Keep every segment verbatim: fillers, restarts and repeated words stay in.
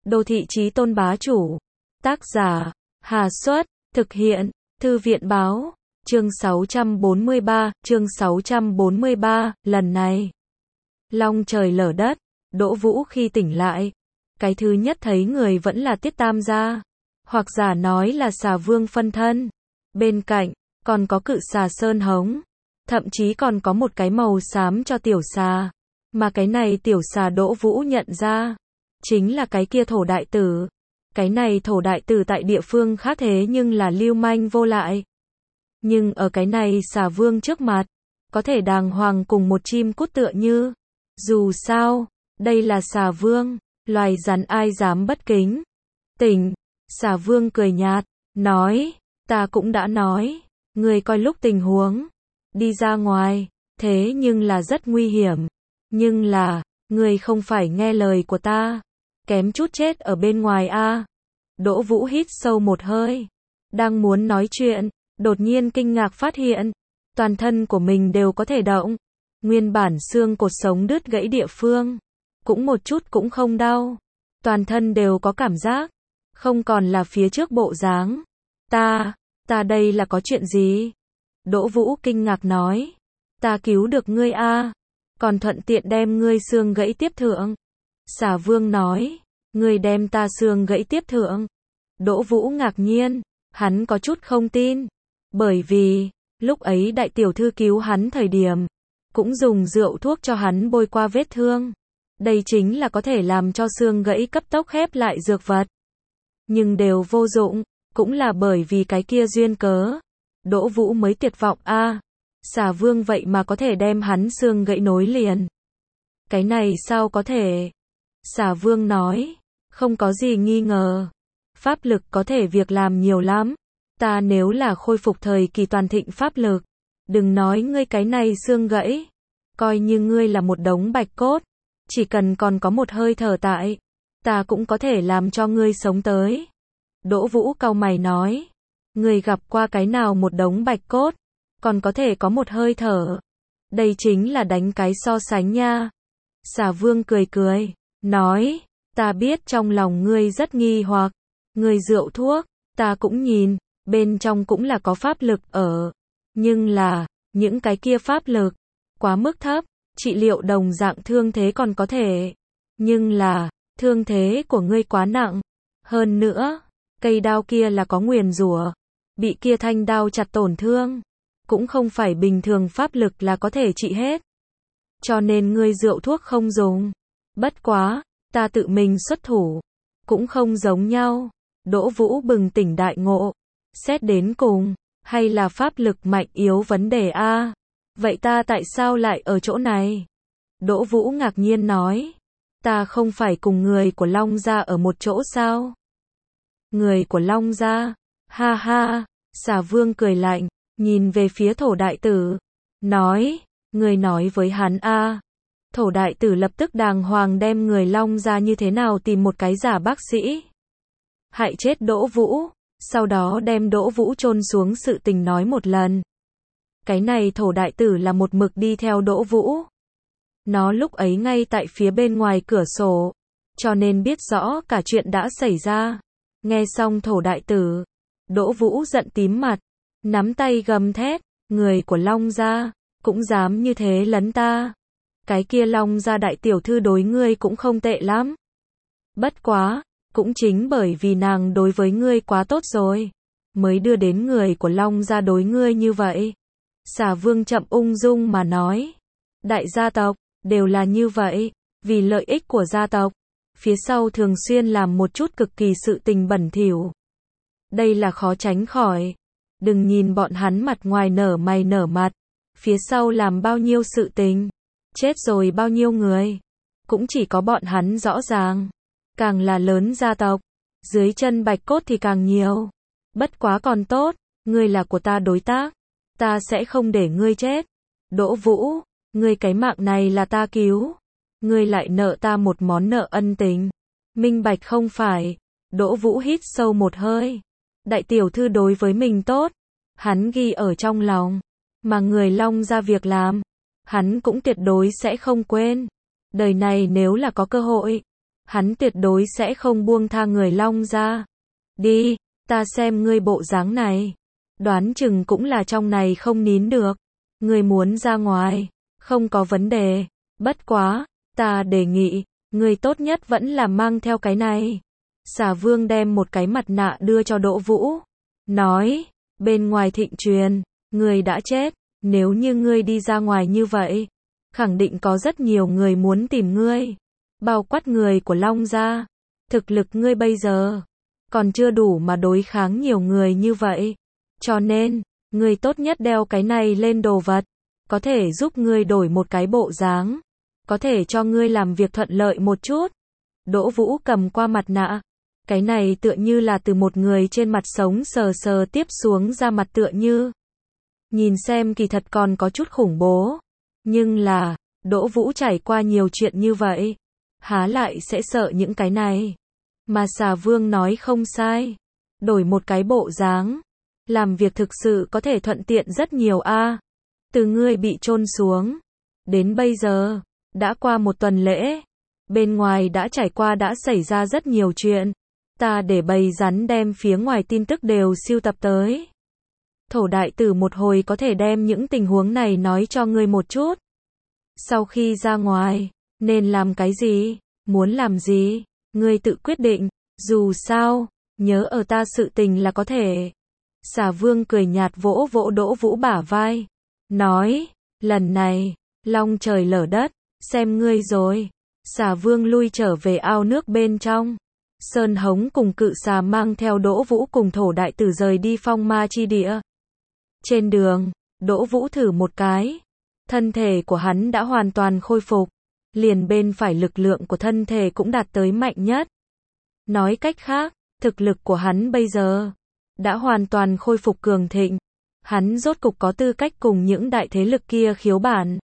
Đô thị chí tôn bá chủ. Tác giả, Hà Xuất, thực hiện, Thư viện báo, chương sáu trăm bốn mươi ba, chương sáu trăm bốn mươi ba, lần này. Long trời lở đất, Đỗ Vũ khi tỉnh lại, cái thứ nhất thấy người vẫn là Tiết Tam gia, hoặc giả nói là Xà Vương phân thân. Bên cạnh, còn có cự xà Sơn Hống, thậm chí còn có một cái màu xám cho tiểu xà, mà cái này tiểu xà Đỗ Vũ nhận ra, chính là cái kia thổ đại tử. Cái này thổ đại tử tại địa phương khác thế nhưng là lưu manh vô lại. Nhưng ở cái này Xà Vương trước mặt, có thể đàng hoàng cùng một chim cút tựa như. Dù sao, đây là Xà Vương, loài rắn ai dám bất kính. Tỉnh, Xà Vương cười nhạt, nói, ta cũng đã nói, người coi lúc tình huống, đi ra ngoài, thế nhưng là rất nguy hiểm. Nhưng là, người không phải nghe lời của ta, kém chút chết ở bên ngoài a. Đỗ Vũ hít sâu một hơi, đang muốn nói chuyện, đột nhiên kinh ngạc phát hiện, toàn thân của mình đều có thể động, nguyên bản xương cột sống đứt gãy địa phương, cũng một chút cũng không đau, toàn thân đều có cảm giác, không còn là phía trước bộ dáng. Ta, ta đây là có chuyện gì? Đỗ Vũ kinh ngạc nói, ta cứu được ngươi a, còn thuận tiện đem ngươi xương gãy tiếp thượng. Xà Vương nói, ngươi đem ta xương gãy tiếp thượng. Đỗ Vũ ngạc nhiên, hắn có chút không tin, bởi vì, lúc ấy đại tiểu thư cứu hắn thời điểm, cũng dùng rượu thuốc cho hắn bôi qua vết thương. Đây chính là có thể làm cho xương gãy cấp tốc khép lại dược vật. Nhưng đều vô dụng, cũng là bởi vì cái kia duyên cớ. Đỗ Vũ mới tuyệt vọng a. À, Xà Vương vậy mà có thể đem hắn xương gãy nối liền. Cái này sao có thể? Xà Vương nói, không có gì nghi ngờ. Pháp lực có thể việc làm nhiều lắm. Ta nếu là khôi phục thời kỳ toàn thịnh pháp lực, đừng nói ngươi cái này xương gãy, coi như ngươi là một đống bạch cốt, chỉ cần còn có một hơi thở tại, ta cũng có thể làm cho ngươi sống tới. Đỗ Vũ cau mày nói, ngươi gặp qua cái nào một đống bạch cốt, còn có thể có một hơi thở. Đây chính là đánh cái so sánh nha. Xà Vương cười cười, nói, ta biết trong lòng ngươi rất nghi hoặc, ngươi rượu thuốc, ta cũng nhìn, bên trong cũng là có pháp lực ở. Nhưng là, những cái kia pháp lực, quá mức thấp, trị liệu đồng dạng thương thế còn có thể. Nhưng là, thương thế của ngươi quá nặng. Hơn nữa, cây đao kia là có nguyền rủa, bị kia thanh đao chặt tổn thương, cũng không phải bình thường pháp lực là có thể trị hết. Cho nên ngươi rượu thuốc không dùng. Bất quá, ta tự mình xuất thủ, cũng không giống nhau. Đỗ Vũ bừng tỉnh đại ngộ, xét đến cùng, hay là pháp lực mạnh yếu vấn đề a? Vậy ta tại sao lại ở chỗ này? Đỗ Vũ ngạc nhiên nói, ta không phải cùng người của Long gia ở một chỗ sao? Người của Long gia? Ha ha, Xà Vương cười lạnh, nhìn về phía thổ đại tử, nói, người nói với hắn a. Thổ đại tử lập tức đàng hoàng đem người Long gia như thế nào tìm một cái giả bác sĩ, hại chết Đỗ Vũ, sau đó đem Đỗ Vũ chôn xuống sự tình nói một lần. Cái này thổ đại tử là một mực đi theo Đỗ Vũ. Nó lúc ấy ngay tại phía bên ngoài cửa sổ, cho nên biết rõ cả chuyện đã xảy ra. Nghe xong thổ đại tử, Đỗ Vũ giận tím mặt, nắm tay gầm thét, người của Long gia, cũng dám như thế lấn ta. Cái kia Long gia đại tiểu thư đối ngươi cũng không tệ lắm. Bất quá, cũng chính bởi vì nàng đối với ngươi quá tốt rồi, mới đưa đến người của Long gia đối ngươi như vậy. Xà Vương chậm ung dung mà nói, đại gia tộc, đều là như vậy, vì lợi ích của gia tộc, phía sau thường xuyên làm một chút cực kỳ sự tình bẩn thỉu. Đây là khó tránh khỏi. Đừng nhìn bọn hắn mặt ngoài nở mày nở mặt, phía sau làm bao nhiêu sự tình, chết rồi bao nhiêu người, cũng chỉ có bọn hắn rõ ràng. Càng là lớn gia tộc, dưới chân bạch cốt thì càng nhiều. Bất quá còn tốt, ngươi là của ta đối tác, ta sẽ không để ngươi chết. Đỗ Vũ, ngươi cái mạng này là ta cứu, ngươi lại nợ ta một món nợ ân tình, minh bạch không phải? Đỗ Vũ hít sâu một hơi, đại tiểu thư đối với mình tốt, hắn ghi ở trong lòng, mà người Long gia việc làm, hắn cũng tuyệt đối sẽ không quên. Đời này nếu là có cơ hội, hắn tuyệt đối sẽ không buông tha người Long gia. Đi, ta xem ngươi bộ dáng này, đoán chừng cũng là trong này không nín được. Ngươi muốn ra ngoài, không có vấn đề, bất quá, ta đề nghị, ngươi tốt nhất vẫn là mang theo cái này. Xà Vương đem một cái mặt nạ đưa cho Đỗ Vũ, nói, bên ngoài thịnh truyền, ngươi đã chết, nếu như ngươi đi ra ngoài như vậy, khẳng định có rất nhiều người muốn tìm ngươi, bao quát người của Long gia. Thực lực ngươi bây giờ còn chưa đủ mà đối kháng nhiều người như vậy, cho nên, ngươi tốt nhất đeo cái này lên đồ vật, có thể giúp ngươi đổi một cái bộ dáng, có thể cho ngươi làm việc thuận lợi một chút. Đỗ Vũ cầm qua mặt nạ, cái này tựa như là từ một người trên mặt sống sờ sờ tiếp xuống ra mặt tựa như. Nhìn xem kỳ thật còn có chút khủng bố, nhưng là, Đỗ Vũ trải qua nhiều chuyện như vậy, há lại sẽ sợ những cái này. Mà Xà Vương nói không sai, đổi một cái bộ dáng, làm việc thực sự có thể thuận tiện rất nhiều a. Từ ngươi bị chôn xuống, đến bây giờ, đã qua một tuần lễ, bên ngoài đã trải qua đã xảy ra rất nhiều chuyện, ta để bầy rắn đem phía ngoài tin tức đều sưu tập tới. Thổ đại tử một hồi có thể đem những tình huống này nói cho ngươi một chút. Sau khi ra ngoài, nên làm cái gì, muốn làm gì, ngươi tự quyết định, dù sao, nhớ ở ta sự tình là có thể. Xà Vương cười nhạt vỗ vỗ Đỗ Vũ bả vai, nói, lần này, long trời lở đất, xem ngươi rồi. Xà Vương lui trở về ao nước bên trong. Sơn Hống cùng Cự Xà mang theo Đỗ Vũ cùng Thổ đại tử rời đi phong ma chi địa. Trên đường, Đỗ Vũ thử một cái, thân thể của hắn đã hoàn toàn khôi phục, liền bên phải lực lượng của thân thể cũng đạt tới mạnh nhất. Nói cách khác, thực lực của hắn bây giờ đã hoàn toàn khôi phục cường thịnh. Hắn rốt cục có tư cách cùng những đại thế lực kia khiếu bản.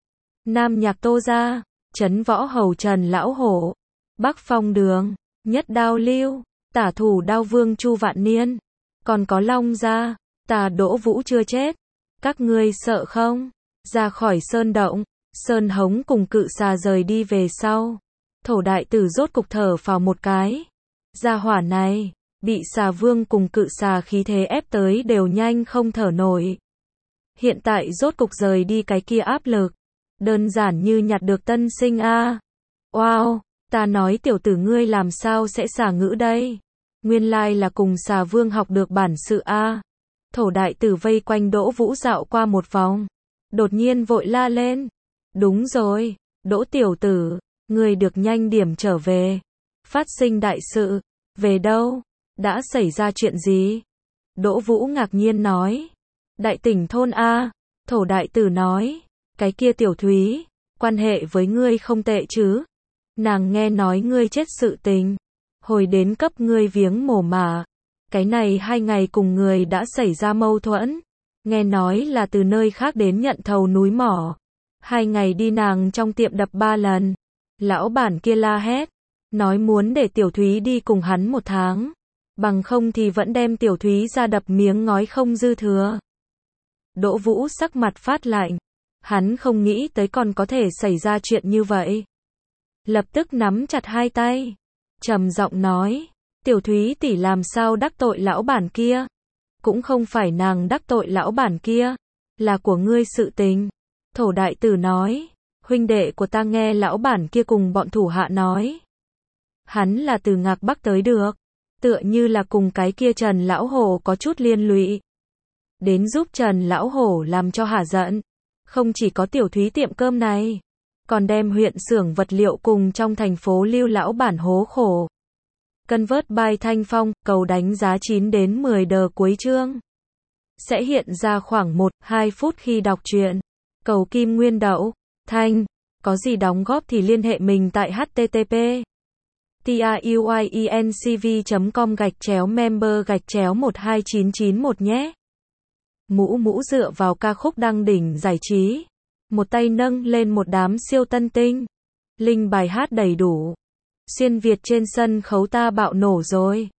Nam Nhạc Tô gia, Trấn Võ Hầu Trần Lão Hổ, Bắc Phong Đường, Nhất Đao Lưu, Tả Thủ Đao Vương Chu Vạn Niên, còn có Long gia, ta Đỗ Vũ chưa chết, các ngươi sợ không? Ra khỏi sơn động, Sơn Hống cùng Cự Xà rời đi về sau. Thổ đại tử rốt cục thở phào một cái. Gia hỏa này, bị Xà Vương cùng Cự Xà khí thế ép tới đều nhanh không thở nổi. Hiện tại rốt cục rời đi cái kia áp lực, đơn giản như nhặt được tân sinh a. À. Wow, ta nói tiểu tử ngươi làm sao sẽ xả ngữ đây? Nguyên lai là cùng Xà Vương học được bản sự a. À. Thổ đại tử vây quanh Đỗ Vũ dạo qua một vòng, đột nhiên vội la lên. Đúng rồi, Đỗ tiểu tử, ngươi được nhanh điểm trở về. Phát sinh đại sự, về đâu? Đã xảy ra chuyện gì? Đỗ Vũ ngạc nhiên nói. Đại tỉnh thôn a. Thổ đại tử nói, cái kia tiểu Thúy, quan hệ với ngươi không tệ chứ? Nàng nghe nói ngươi chết sự tình, hồi đến cấp ngươi viếng mồ mả. Cái này hai ngày cùng người đã xảy ra mâu thuẫn, nghe nói là từ nơi khác đến nhận thầu núi mỏ. Hai ngày đi nàng trong tiệm đập ba lần. Lão bản kia la hét, nói muốn để tiểu Thúy đi cùng hắn một tháng, bằng không thì vẫn đem tiểu Thúy ra đập miếng ngói không dư thừa. Đỗ Vũ sắc mặt phát lạnh, hắn không nghĩ tới còn có thể xảy ra chuyện như vậy. Lập tức nắm chặt hai tay, trầm giọng nói, tiểu Thúy tỷ làm sao đắc tội lão bản kia? Cũng không phải nàng đắc tội lão bản kia, là của ngươi sự tình. Thổ đại tử nói, huynh đệ của ta nghe lão bản kia cùng bọn thủ hạ nói. Hắn là từ Ngạc Bắc tới được, tựa như là cùng cái kia Trần Lão Hổ có chút liên lụy. Đến giúp Trần Lão Hổ làm cho hả giận. Không chỉ có tiểu Thúy tiệm cơm này, còn đem huyện xưởng vật liệu cùng trong thành phố lưu lão bản hố khổ. Cân vớt bài Thanh Phong, cầu đánh giá chín đến mười đờ cuối chương. Sẽ hiện ra khoảng một đến hai phút khi đọc truyện. Cầu Kim Nguyên Đậu, Thanh, có gì đóng góp thì liên hệ mình tại http truyencv chấm com gạch chéo member gạch chéo một hai chín chín một nhé. Mũ mũ dựa vào ca khúc đăng đỉnh giải trí. Một tay nâng lên một đám siêu tân tinh. Linh bài hát đầy đủ. Xuyên Việt trên sân khấu ta bạo nổ rồi.